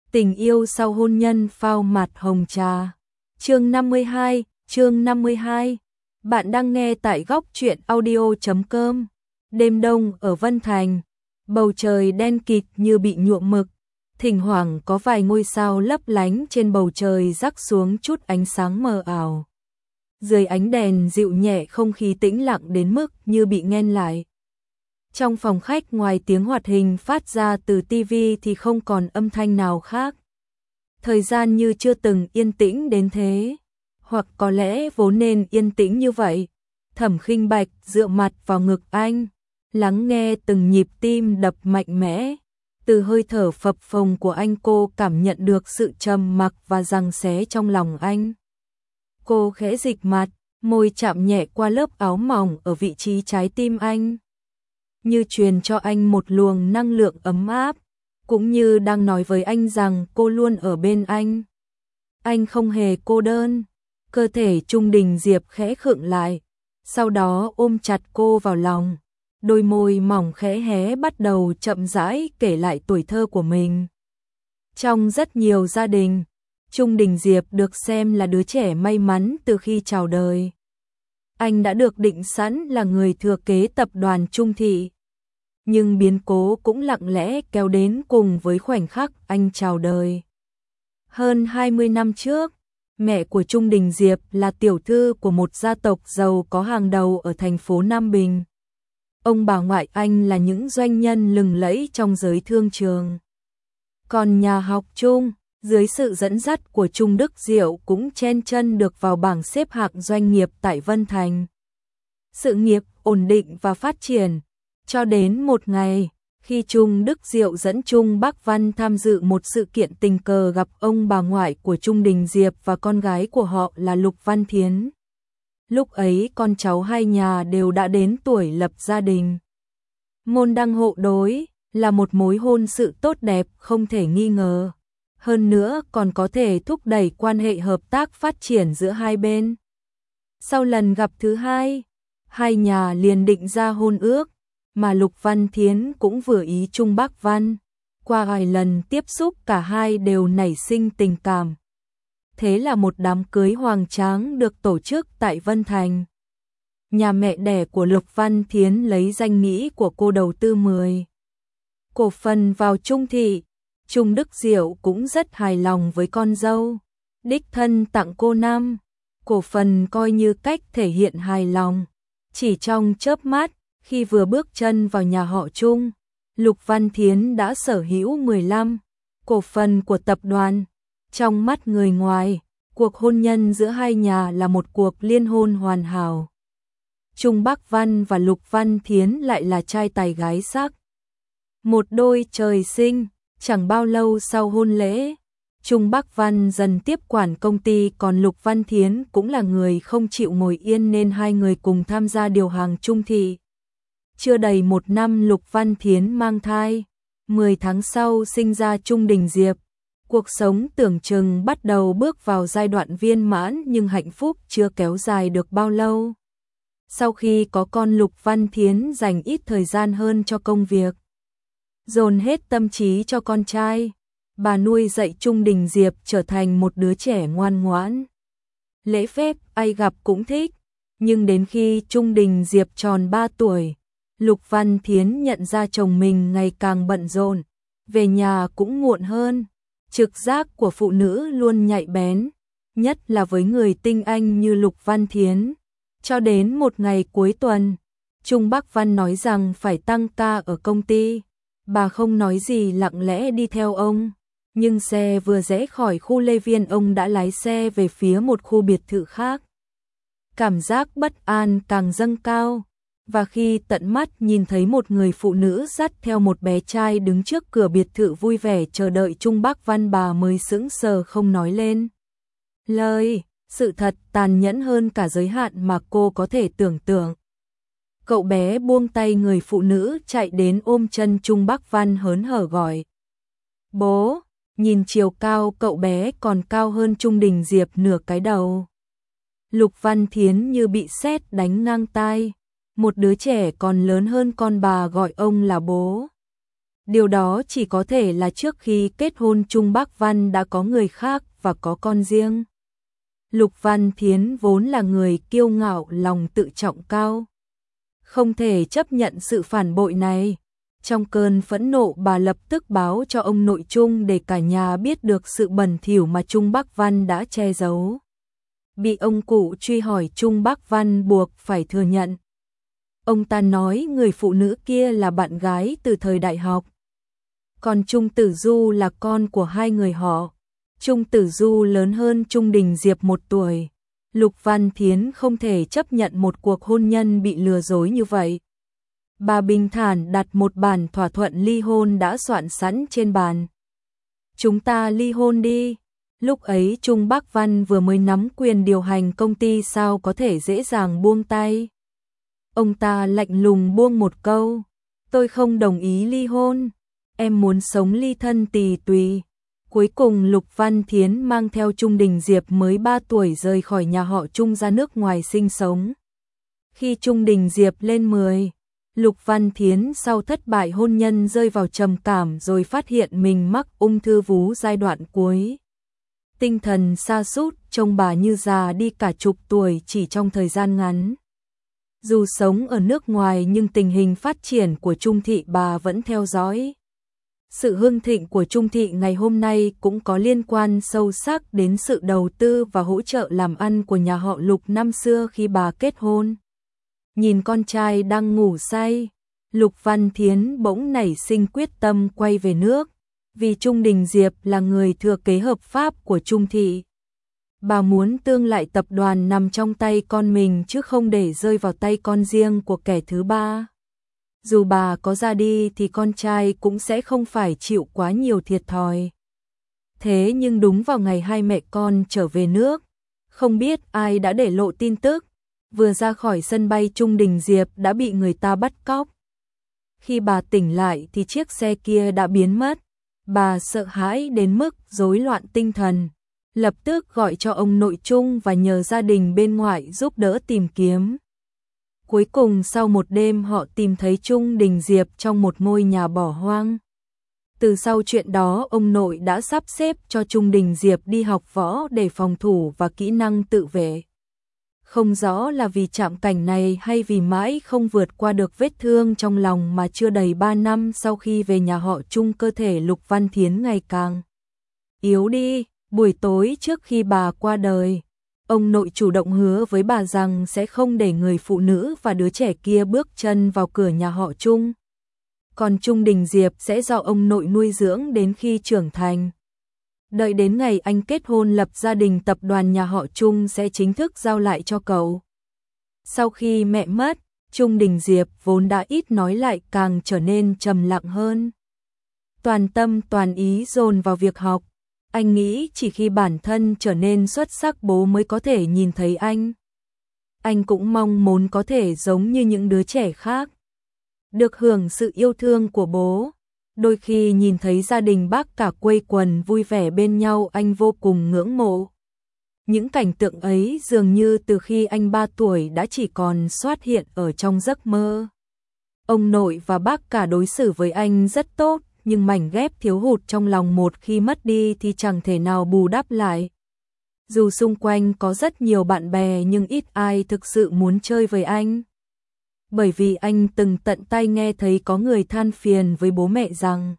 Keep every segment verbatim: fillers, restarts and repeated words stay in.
Tình yêu sau hôn nhân phao mặt hồng trà. Chương năm mươi hai, chương năm mươi hai. Bạn đang nghe tại góc truyện audio chấm com. Đêm đông ở Vân Thành, bầu trời đen kịt như bị nhuộm mực, thỉnh thoảng có vài ngôi sao lấp lánh trên bầu trời rắc xuống chút ánh sáng mờ ảo. Dưới ánh đèn dịu nhẹ, không khí tĩnh lặng đến mức như bị nghẹn lại. Trong phòng khách, ngoài tiếng hoạt hình phát ra từ tivi thì không còn âm thanh nào khác. Thời gian như chưa từng yên tĩnh đến thế, hoặc có lẽ vốn nên yên tĩnh như vậy. Thẩm Khinh Bạch dựa mặt vào ngực anh, lắng nghe từng nhịp tim đập mạnh mẽ. Từ hơi thở phập phồng của anh, cô cảm nhận được sự trầm mặc và giằng xé trong lòng anh. Cô khẽ dịch mặt, môi chạm nhẹ qua lớp áo mỏng ở vị trí trái tim anh, như truyền cho anh một luồng năng lượng ấm áp, cũng như đang nói với anh rằng cô luôn ở bên anh. Anh không hề cô đơn. Cơ thể Trung Đình Diệp khẽ khựng lại, sau đó ôm chặt cô vào lòng. Đôi môi mỏng khẽ hé, bắt đầu chậm rãi kể lại tuổi thơ của mình. Trong rất nhiều gia đình, Trung Đình Diệp được xem là đứa trẻ may mắn từ khi chào đời. Anh đã được định sẵn là người thừa kế tập đoàn Trung Thị. Nhưng biến cố cũng lặng lẽ kéo đến cùng với khoảnh khắc anh chào đời. Hơn hai mươi năm trước, mẹ của Trung Đình Diệp là tiểu thư của một gia tộc giàu có hàng đầu ở thành phố Nam Bình. Ông bà ngoại anh là những doanh nhân lừng lẫy trong giới thương trường. Còn nhà học Trung, dưới sự dẫn dắt của Trung Đức Diệu, cũng chen chân được vào bảng xếp hạng doanh nghiệp tại Vân Thành. Sự nghiệp ổn định và phát triển, cho đến một ngày, khi Trung Đức Diệu dẫn Trung Bắc Văn tham dự một sự kiện, tình cờ gặp ông bà ngoại của Trung Đình Diệp và con gái của họ là Lục Văn Thiến. Lúc ấy con cháu hai nhà đều đã đến tuổi lập gia đình. Môn đăng hộ đối, là một mối hôn sự tốt đẹp không thể nghi ngờ. Hơn nữa còn có thể thúc đẩy quan hệ hợp tác phát triển giữa hai bên. Sau lần gặp thứ hai, hai nhà liền định ra hôn ước, mà Lục Văn Thiến cũng vừa ý Trung Bắc Văn. Qua vài lần tiếp xúc, cả hai đều nảy sinh tình cảm. Thế là một đám cưới hoành tráng được tổ chức tại Vân Thành. Nhà mẹ đẻ của Lục Văn Thiến lấy danh nghĩa của cô đầu tư mười cổ phần vào Trung Thị. Trung Đức Diệu cũng rất hài lòng với con dâu, đích thân tặng cô năm cổ phần coi như cách thể hiện hài lòng. Chỉ trong chớp mắt, khi vừa bước chân vào nhà họ Trung, Lục Văn Thiến đã sở hữu mười lăm cổ phần của tập đoàn. Trong mắt người ngoài, cuộc hôn nhân giữa hai nhà là một cuộc liên hôn hoàn hảo. Trung Bắc Văn và Lục Văn Thiến lại là trai tài gái sắc, một đôi trời sinh. Chẳng bao lâu sau hôn lễ, Trung Bắc Văn dần tiếp quản công ty, còn Lục Văn Thiến cũng là người không chịu ngồi yên nên hai người cùng tham gia điều hành Trung Thị. Chưa đầy một năm, Lục Văn Thiến mang thai, mười tháng sau sinh ra Trung Đình Diệp. Cuộc sống tưởng chừng bắt đầu bước vào giai đoạn viên mãn, nhưng hạnh phúc chưa kéo dài được bao lâu. Sau khi có con, Lục Văn Thiến dành ít thời gian hơn cho công việc, dồn hết tâm trí cho con trai. Bà nuôi dạy Trung Đình Diệp trở thành một đứa trẻ ngoan ngoãn, lễ phép, ai gặp cũng thích. Nhưng đến khi Trung Đình Diệp tròn ba tuổi, Lục Văn Thiến nhận ra chồng mình ngày càng bận rộn, về nhà cũng muộn hơn. Trực giác của phụ nữ luôn nhạy bén, nhất là với người tinh anh như Lục Văn Thiến. Cho đến một ngày cuối tuần, Trung Bắc Văn nói rằng phải tăng ca ở công ty. Bà không nói gì, lặng lẽ đi theo ông. Nhưng xe vừa rẽ khỏi khu Lê Viên, ông đã lái xe về phía một khu biệt thự khác. Cảm giác bất an càng dâng cao, và khi tận mắt nhìn thấy một người phụ nữ dắt theo một bé trai đứng trước cửa biệt thự vui vẻ chờ đợi Trung Bắc Văn, bà mới sững sờ không nói lên lời. Sự thật tàn nhẫn hơn cả giới hạn mà cô có thể tưởng tượng. Cậu bé buông tay người phụ nữ, chạy đến ôm chân Trung Bắc Văn hớn hở gọi: "Bố!" Nhìn chiều cao cậu bé còn cao hơn Trung Đình Diệp nửa cái đầu. Lục Văn Thiến như bị sét đánh ngang tai. Một đứa trẻ còn lớn hơn con bà gọi ông là bố. Điều đó chỉ có thể là trước khi kết hôn Trung Bác Văn đã có người khác và có con riêng. Lục Văn Thiến vốn là người kiêu ngạo, lòng tự trọng cao, không thể chấp nhận sự phản bội này. Trong cơn phẫn nộ, bà lập tức báo cho ông nội Trung để cả nhà biết được sự bẩn thỉu mà Trung Bác Văn đã che giấu. Bị ông cụ truy hỏi, Trung Bác Văn buộc phải thừa nhận. Ông ta nói người phụ nữ kia là bạn gái từ thời đại học. Còn Trung Tử Du là con của hai người họ. Trung Tử Du lớn hơn Trung Đình Diệp một tuổi. Lục Văn Thiến không thể chấp nhận một cuộc hôn nhân bị lừa dối như vậy. Bà bình thản đặt một bản thỏa thuận ly hôn đã soạn sẵn trên bàn. Chúng ta ly hôn đi. Lúc ấy Trung Bác Văn vừa mới nắm quyền điều hành công ty, sao có thể dễ dàng buông tay. Ông ta lạnh lùng buông một câu. Tôi không đồng ý ly hôn. Em muốn sống ly thân tì tùy. Cuối cùng Lục Văn Thiến mang theo Trung Đình Diệp mới ba tuổi rời khỏi nhà họ Trung ra nước ngoài sinh sống. Khi Trung Đình Diệp lên mười, Lục Văn Thiến sau thất bại hôn nhân rơi vào trầm cảm rồi phát hiện mình mắc ung thư vú giai đoạn cuối. Tinh thần sa sút, trông bà như già đi cả chục tuổi chỉ trong thời gian ngắn. Dù sống ở nước ngoài nhưng tình hình phát triển của Trung thị bà vẫn theo dõi. Sự hưng thịnh của Trung thị ngày hôm nay cũng có liên quan sâu sắc đến sự đầu tư và hỗ trợ làm ăn của nhà họ Lục năm xưa khi bà kết hôn. Nhìn con trai đang ngủ say, Lục Văn Thiến bỗng nảy sinh quyết tâm quay về nước, vì Trung Đình Diệp là người thừa kế hợp pháp của Trung thị. Bà muốn tương lại tập đoàn nằm trong tay con mình chứ không để rơi vào tay con riêng của kẻ thứ ba. Dù bà có ra đi thì con trai cũng sẽ không phải chịu quá nhiều thiệt thòi. Thế nhưng đúng vào ngày hai mẹ con trở về nước, không biết ai đã để lộ tin tức, vừa ra khỏi sân bay Trung Đình Diệp đã bị người ta bắt cóc. Khi bà tỉnh lại thì chiếc xe kia đã biến mất, bà sợ hãi đến mức rối loạn tinh thần, lập tức gọi cho ông nội Trung và nhờ gia đình bên ngoại giúp đỡ tìm kiếm. Cuối cùng sau một đêm họ tìm thấy Trung Đình Diệp trong một ngôi nhà bỏ hoang. Từ sau chuyện đó ông nội đã sắp xếp cho Trung Đình Diệp đi học võ để phòng thủ và kỹ năng tự vệ. Không rõ là vì chạm cảnh này hay vì mãi không vượt qua được vết thương trong lòng mà chưa đầy ba năm sau khi về nhà họ Trung, cơ thể Lục Văn Thiến ngày càng yếu đi. Buổi tối trước khi bà qua đời, ông nội chủ động hứa với bà rằng sẽ không để người phụ nữ và đứa trẻ kia bước chân vào cửa nhà họ Trung. Còn Trung Đình Diệp sẽ do ông nội nuôi dưỡng đến khi trưởng thành. Đợi đến ngày anh kết hôn lập gia đình, tập đoàn nhà họ Trung sẽ chính thức giao lại cho cậu. Sau khi mẹ mất, Trung Đình Diệp vốn đã ít nói lại càng trở nên trầm lặng hơn. Toàn tâm toàn ý dồn vào việc học. Anh nghĩ chỉ khi bản thân trở nên xuất sắc bố mới có thể nhìn thấy anh. Anh cũng mong muốn có thể giống như những đứa trẻ khác, được hưởng sự yêu thương của bố. Đôi khi nhìn thấy gia đình bác cả quây quần vui vẻ bên nhau anh vô cùng ngưỡng mộ. Những cảnh tượng ấy dường như từ khi anh ba tuổi đã chỉ còn xuất hiện ở trong giấc mơ. Ông nội và bác cả đối xử với anh rất tốt, nhưng mảnh ghép thiếu hụt trong lòng một khi mất đi thì chẳng thể nào bù đắp lại. Dù xung quanh có rất nhiều bạn bè nhưng ít ai thực sự muốn chơi với anh. Bởi vì anh từng tận tay nghe thấy có người than phiền với bố mẹ rằng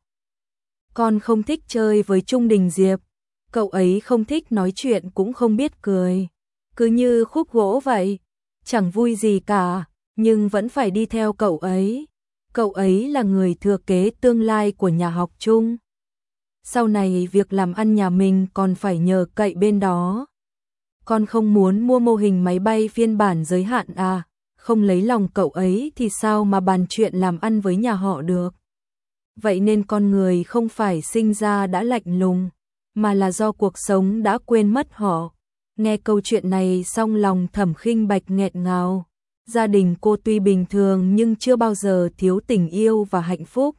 con không thích chơi với Trung Đình Diệp, cậu ấy không thích nói chuyện cũng không biết cười, cứ như khúc gỗ vậy, chẳng vui gì cả, nhưng vẫn phải đi theo cậu ấy. Cậu ấy là người thừa kế tương lai của nhà học Trung. Sau này việc làm ăn nhà mình còn phải nhờ cậy bên đó. Con không muốn mua mô hình máy bay phiên bản giới hạn à, không lấy lòng cậu ấy thì sao mà bàn chuyện làm ăn với nhà họ được. Vậy nên con người không phải sinh ra đã lạnh lùng, mà là do cuộc sống đã quên mất họ. Nghe câu chuyện này xong lòng Thẩm Khinh Bạch nghẹn ngào. Gia đình cô tuy bình thường nhưng chưa bao giờ thiếu tình yêu và hạnh phúc.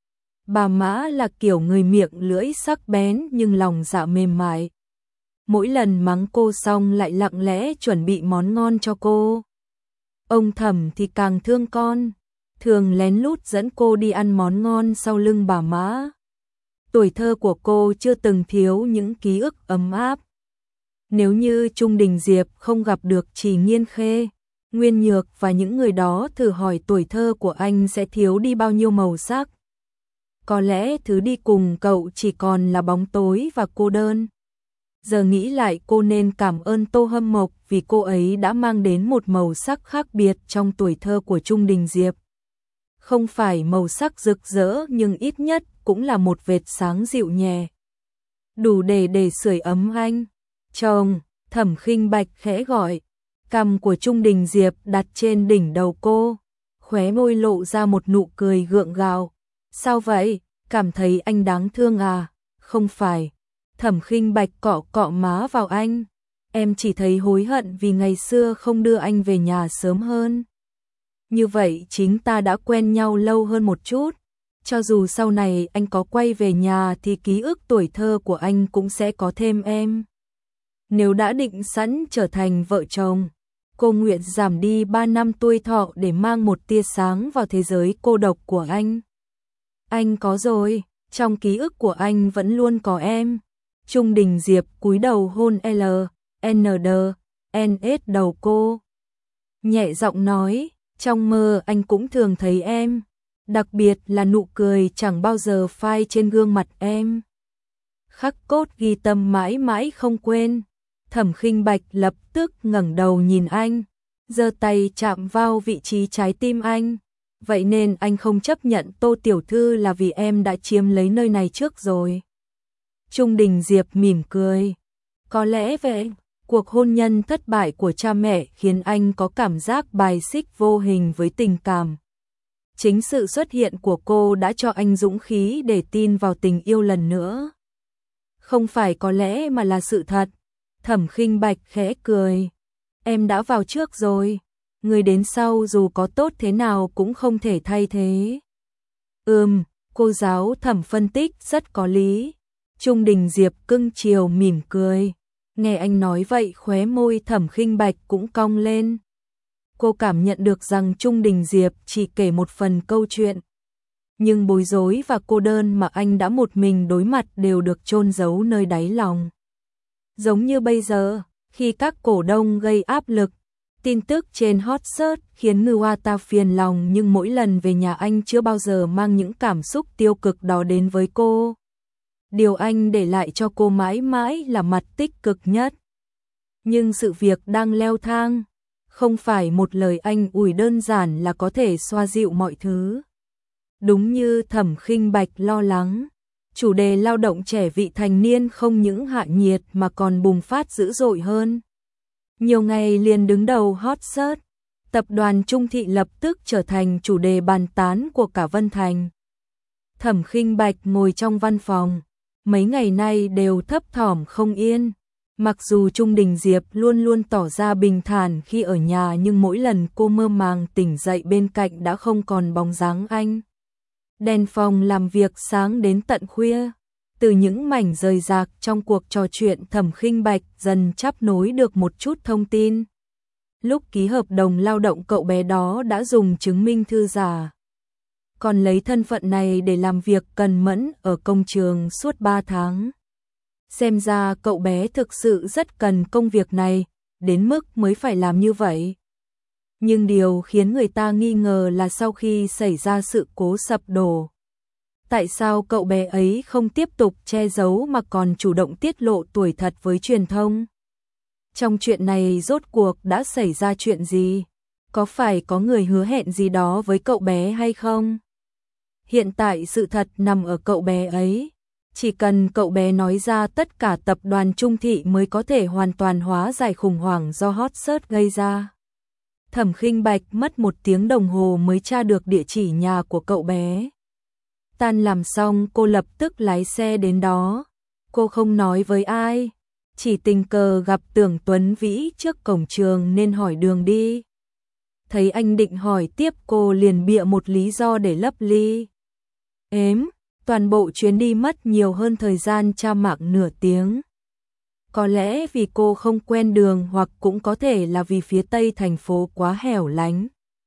Bà Mã là kiểu người miệng lưỡi sắc bén nhưng lòng dạ mềm mại. Mỗi lần mắng cô xong lại lặng lẽ chuẩn bị món ngon cho cô. Ông Thẩm thì càng thương con. thường lén lút dẫn cô đi ăn món ngon sau lưng bà Mã. Tuổi thơ của cô chưa từng thiếu những ký ức ấm áp. Nếu như Trung Đình Diệp không gặp được Trì Nghiên Khê, Nguyên Nhược và những người đó, thử hỏi tuổi thơ của anh sẽ thiếu đi bao nhiêu màu sắc. Có lẽ thứ đi cùng cậu chỉ còn là bóng tối và cô đơn. Giờ nghĩ lại, cô nên cảm ơn Tô Hâm Mộc vì cô ấy đã mang đến một màu sắc khác biệt trong tuổi thơ của Trung Đình Diệp. Không phải màu sắc rực rỡ nhưng ít nhất cũng là một vệt sáng dịu nhẹ, đủ để để sưởi ấm anh. Chồng, Thẩm Khinh Bạch khẽ gọi. Cằm của Trung Đình Diệp đặt trên đỉnh đầu cô, khóe môi lộ ra một nụ cười gượng gạo. Sao vậy, cảm thấy anh đáng thương à? Không phải. Thẩm Khinh Bạch cọ cọ má vào anh. Em chỉ thấy hối hận vì ngày xưa không đưa anh về nhà sớm hơn. Như vậy chính ta đã quen nhau lâu hơn một chút. Cho dù sau này anh có quay về nhà thì ký ức tuổi thơ của anh cũng sẽ có thêm em. Nếu đã định sẵn trở thành vợ chồng, cô nguyện giảm đi ba năm tuổi thọ để mang một tia sáng vào thế giới cô độc của anh. Anh có rồi, trong ký ức của anh vẫn luôn có em. Trung Đình Diệp cúi đầu hôn L, N D, N S đầu cô. Nhẹ giọng nói, trong mơ anh cũng thường thấy em, đặc biệt là nụ cười chẳng bao giờ phai trên gương mặt em. Khắc cốt ghi tâm mãi mãi không quên. Thẩm Khinh Bạch lập tức ngẩng đầu nhìn anh, giơ tay chạm vào vị trí trái tim anh. Vậy nên anh không chấp nhận Tô tiểu thư là vì em đã chiếm lấy nơi này trước rồi. Trung Đình Diệp mỉm cười. Có lẽ vậy, cuộc hôn nhân thất bại của cha mẹ khiến anh có cảm giác bài xích vô hình với tình cảm. Chính sự xuất hiện của cô đã cho anh dũng khí để tin vào tình yêu lần nữa. Không phải có lẽ mà là sự thật. Thẩm Khinh Bạch khẽ cười. Em đã vào trước rồi. Người đến sau dù có tốt thế nào cũng không thể thay thế. Ừm, cô giáo Thẩm phân tích rất có lý. Trung Đình Diệp cưng chiều mỉm cười. Nghe anh nói vậy khóe môi Thẩm Khinh Bạch cũng cong lên. Cô cảm nhận được rằng Trung Đình Diệp chỉ kể một phần câu chuyện. Nhưng bối rối và cô đơn mà anh đã một mình đối mặt đều được chôn giấu nơi đáy lòng. Giống như bây giờ, khi các cổ đông gây áp lực, tin tức trên hot search khiến người ta phiền lòng, nhưng mỗi lần về nhà anh chưa bao giờ mang những cảm xúc tiêu cực đó đến với cô. Điều anh để lại cho cô mãi mãi là mặt tích cực nhất. Nhưng sự việc đang leo thang, không phải một lời anh ủi đơn giản là có thể xoa dịu mọi thứ. Đúng như Thẩm Khinh Bạch lo lắng, chủ đề lao động trẻ vị thành niên không những hạ nhiệt mà còn bùng phát dữ dội hơn. Nhiều ngày liền đứng đầu hot search, tập đoàn Trung Thị lập tức trở thành chủ đề bàn tán của cả Vân Thành. Thẩm Khinh Bạch ngồi trong văn phòng, mấy ngày nay đều thấp thỏm không yên. Mặc dù Trung Đình Diệp luôn luôn tỏ ra bình thản khi ở nhà, nhưng mỗi lần cô mơ màng tỉnh dậy bên cạnh đã không còn bóng dáng anh. Đèn phòng làm việc sáng đến tận khuya. Từ những mảnh rời rạc trong cuộc trò chuyện, Thẩm Khinh Bạch dần chắp nối được một chút thông tin. Lúc ký hợp đồng lao động, cậu bé đó đã dùng chứng minh thư giả, còn lấy thân phận này để làm việc cần mẫn ở công trường suốt ba tháng. Xem ra cậu bé thực sự rất cần công việc này, đến mức mới phải làm như vậy. Nhưng điều khiến người ta nghi ngờ là sau khi xảy ra sự cố sập đổ, tại sao cậu bé ấy không tiếp tục che giấu mà còn chủ động tiết lộ tuổi thật với truyền thông? Trong chuyện này rốt cuộc đã xảy ra chuyện gì? Có phải có người hứa hẹn gì đó với cậu bé hay không? Hiện tại sự thật nằm ở cậu bé ấy. Chỉ cần cậu bé nói ra, tất cả tập đoàn Trung Thị mới có thể hoàn toàn hóa giải khủng hoảng do hot search gây ra. Thẩm Khinh Bạch mất một tiếng đồng hồ mới tra được địa chỉ nhà của cậu bé. Tan làm xong cô lập tức lái xe đến đó. Cô không nói với ai, chỉ tình cờ gặp Tưởng Tuấn Vĩ trước cổng trường nên hỏi đường đi. Thấy anh định hỏi tiếp, cô liền bịa một lý do để lấp ly. Ếm, toàn bộ chuyến đi mất nhiều hơn thời gian tra mạng nửa tiếng. Có lẽ vì cô không quen đường, hoặc cũng có thể là vì phía tây thành phố quá hẻo lánh.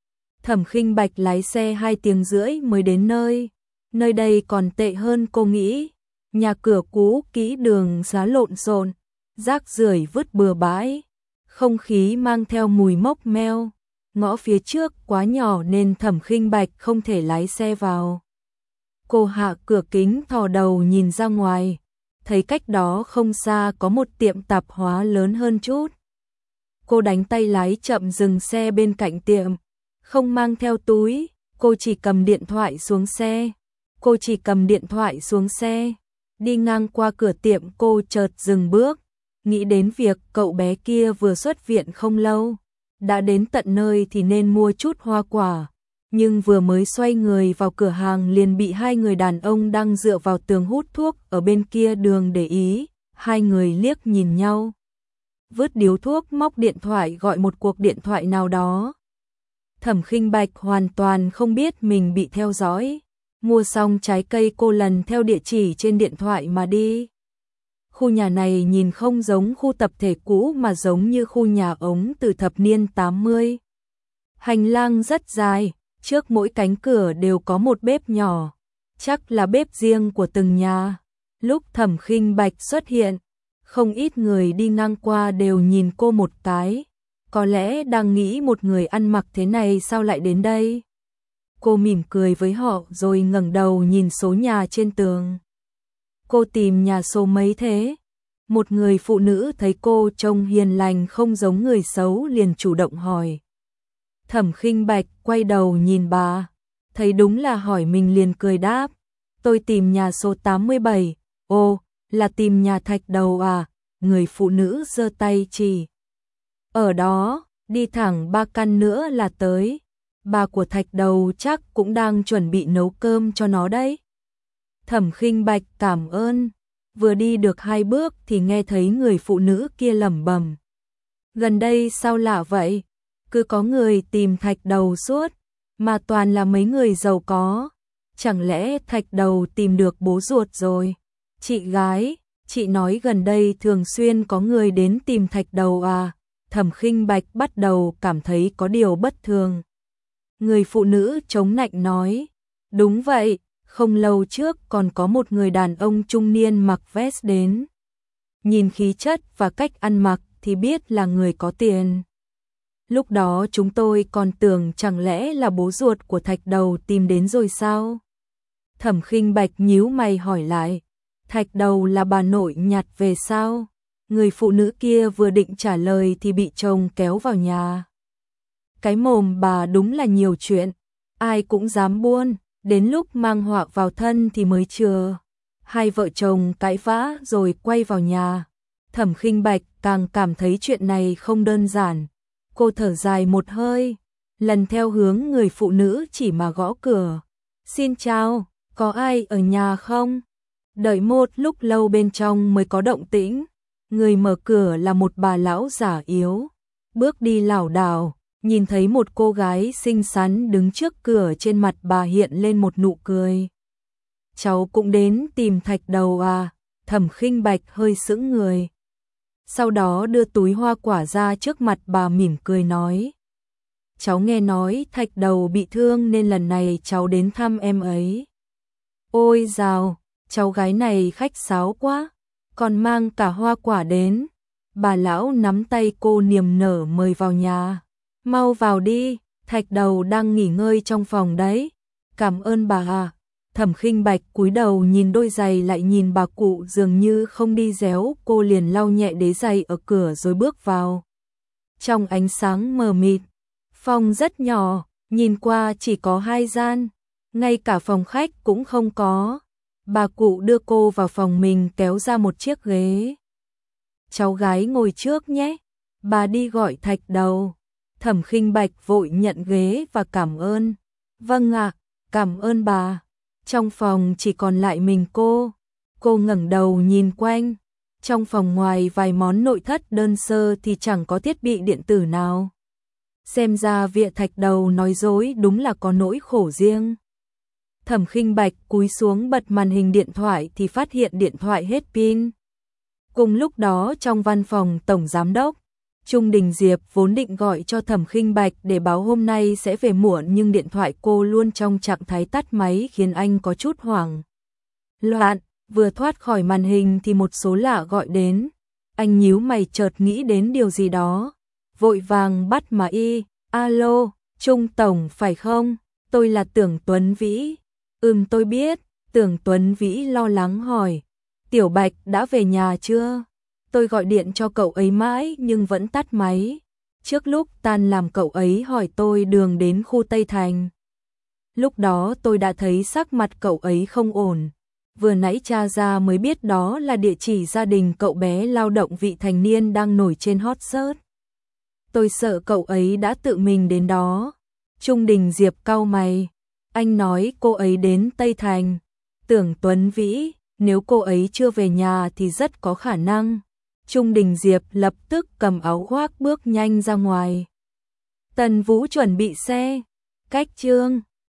Thẩm Khinh Bạch lái xe hai tiếng rưỡi mới đến nơi. Nơi đây còn tệ hơn cô nghĩ. Nhà cửa cũ kỹ, đường xá lộn xộn, rác rưởi vứt bừa bãi. Không khí mang theo mùi mốc meo. Ngõ phía trước quá nhỏ nên Thẩm Khinh Bạch không thể lái xe vào. Cô hạ cửa kính thò đầu nhìn ra ngoài. Thấy cách đó không xa có một tiệm tạp hóa lớn hơn chút. Cô đánh tay lái chậm dừng xe bên cạnh tiệm. Không mang theo túi, cô chỉ cầm điện thoại xuống xe. Cô chỉ cầm điện thoại xuống xe. Đi ngang qua cửa tiệm cô chợt dừng bước. Nghĩ đến việc cậu bé kia vừa xuất viện không lâu. Đã đến tận nơi thì nên mua chút hoa quả. Nhưng vừa mới xoay người vào cửa hàng liền bị hai người đàn ông đang dựa vào tường hút thuốc ở bên kia đường để ý. Hai người liếc nhìn nhau. Vứt điếu thuốc, móc điện thoại gọi một cuộc điện thoại nào đó. Thẩm Khinh Bạch hoàn toàn không biết mình bị theo dõi. Mua xong trái cây cô lần theo địa chỉ trên điện thoại mà đi. Khu nhà này nhìn không giống khu tập thể cũ mà giống như khu nhà ống từ thập niên tám mươi. Hành lang rất dài, trước mỗi cánh cửa đều có một bếp nhỏ. Chắc là bếp riêng của từng nhà. Lúc Thẩm Khinh Bạch xuất hiện, không ít người đi ngang qua đều nhìn cô một cái. Có lẽ đang nghĩ một người ăn mặc thế này sao lại đến đây. Cô mỉm cười với họ rồi ngẩng đầu nhìn số nhà trên tường. Cô tìm nhà số mấy thế? Một người phụ nữ thấy cô trông hiền lành không giống người xấu liền chủ động hỏi. Thẩm Khinh Bạch quay đầu nhìn bà, thấy đúng là hỏi mình liền cười đáp. Tôi tìm nhà số tám mươi bảy. Ồ, là tìm nhà Thạch Đầu à? Người phụ nữ giơ tay chỉ. Ở đó, đi thẳng ba căn nữa là tới. Bà của Thạch Đầu chắc cũng đang chuẩn bị nấu cơm cho nó đấy. Thẩm Khinh Bạch cảm ơn. Vừa đi được hai bước thì nghe thấy người phụ nữ kia lẩm bẩm. Gần đây sao lạ vậy? Cứ có người tìm Thạch Đầu suốt, mà toàn là mấy người giàu có. Chẳng lẽ Thạch Đầu tìm được bố ruột rồi? Chị gái, chị nói gần đây thường xuyên có người đến tìm Thạch Đầu à? Thẩm Khinh Bạch bắt đầu cảm thấy có điều bất thường. Người phụ nữ chống nạnh nói. Đúng vậy, không lâu trước còn có một người đàn ông trung niên mặc vest đến. Nhìn khí chất và cách ăn mặc thì biết là người có tiền. Lúc đó chúng tôi còn tưởng chẳng lẽ là bố ruột của Thạch Đầu tìm đến rồi sao? Thẩm Khinh Bạch nhíu mày hỏi lại. Thạch Đầu là bà nội nhặt về sao? Người phụ nữ kia vừa định trả lời thì bị chồng kéo vào nhà. Cái mồm bà đúng là nhiều chuyện, ai cũng dám buôn, đến lúc mang họa vào thân thì mới chừa. Hai vợ chồng cãi vã rồi quay vào nhà. Thẩm Khinh Bạch càng cảm thấy chuyện này không đơn giản. Cô thở dài một hơi, lần theo hướng người phụ nữ chỉ mà gõ cửa. Xin chào, có ai ở nhà không? Đợi một lúc lâu bên trong mới có động tĩnh. Người mở cửa là một bà lão già yếu, bước đi lảo đảo, nhìn thấy một cô gái xinh xắn đứng trước cửa, trên mặt bà hiện lên một nụ cười. Cháu cũng đến tìm Thạch Đầu à? Thẩm Khinh Bạch hơi sững người. Sau đó đưa túi hoa quả ra trước mặt bà mỉm cười nói. Cháu nghe nói Thạch Đầu bị thương nên lần này cháu đến thăm em ấy. Ôi dào, cháu gái này khách sáo quá, còn mang cả hoa quả đến. Bà lão nắm tay cô niềm nở mời vào nhà. Mau vào đi, Thạch Đầu đang nghỉ ngơi trong phòng đấy. Cảm ơn bà à. Thẩm Khinh Bạch cúi đầu nhìn đôi giày lại nhìn bà cụ dường như không đi déo, cô liền lau nhẹ đế giày ở cửa rồi bước vào. Trong ánh sáng mờ mịt, phòng rất nhỏ, nhìn qua chỉ có hai gian, ngay cả phòng khách cũng không có. Bà cụ đưa cô vào phòng mình kéo ra một chiếc ghế. Cháu gái ngồi trước nhé, bà đi gọi Thạch Đầu. Thẩm Khinh Bạch vội nhận ghế và cảm ơn. Vâng ạ, cảm ơn bà. Trong phòng chỉ còn lại mình cô. Cô ngẩng đầu nhìn quanh. Trong phòng ngoài vài món nội thất đơn sơ thì chẳng có thiết bị điện tử nào. Xem ra việc Thạch Đầu nói dối đúng là có nỗi khổ riêng. Thẩm Khinh Bạch cúi xuống bật màn hình điện thoại thì phát hiện điện thoại hết pin. Cùng lúc đó trong văn phòng tổng giám đốc, Trung Đình Diệp vốn định gọi cho Thẩm Khinh Bạch để báo hôm nay sẽ về muộn, nhưng điện thoại cô luôn trong trạng thái tắt máy khiến anh có chút hoảng loạn. Vừa thoát khỏi màn hình thì một số lạ gọi đến. Anh nhíu mày chợt nghĩ đến điều gì đó, vội vàng bắt mà y. Alo, Trung Tổng phải không? Tôi là Tưởng Tuấn Vĩ. Ừm tôi biết. Tưởng Tuấn Vĩ lo lắng hỏi. Tiểu Bạch đã về nhà chưa? Tôi gọi điện cho cậu ấy mãi nhưng vẫn tắt máy. Trước lúc tan làm cậu ấy hỏi tôi đường đến khu Tây Thành. Lúc đó tôi đã thấy sắc mặt cậu ấy không ổn. Vừa nãy tra ra mới biết đó là địa chỉ gia đình cậu bé lao động vị thành niên đang nổi trên hot search. Tôi sợ cậu ấy đã tự mình đến đó. Trung Đình Diệp cau mày. Anh nói cô ấy đến Tây Thành. Tưởng Tuấn Vĩ, nếu cô ấy chưa về nhà thì rất có khả năng. Trung Đình Diệp lập tức cầm áo khoác bước nhanh ra ngoài. Tần Vũ chuẩn bị xe. Cách chương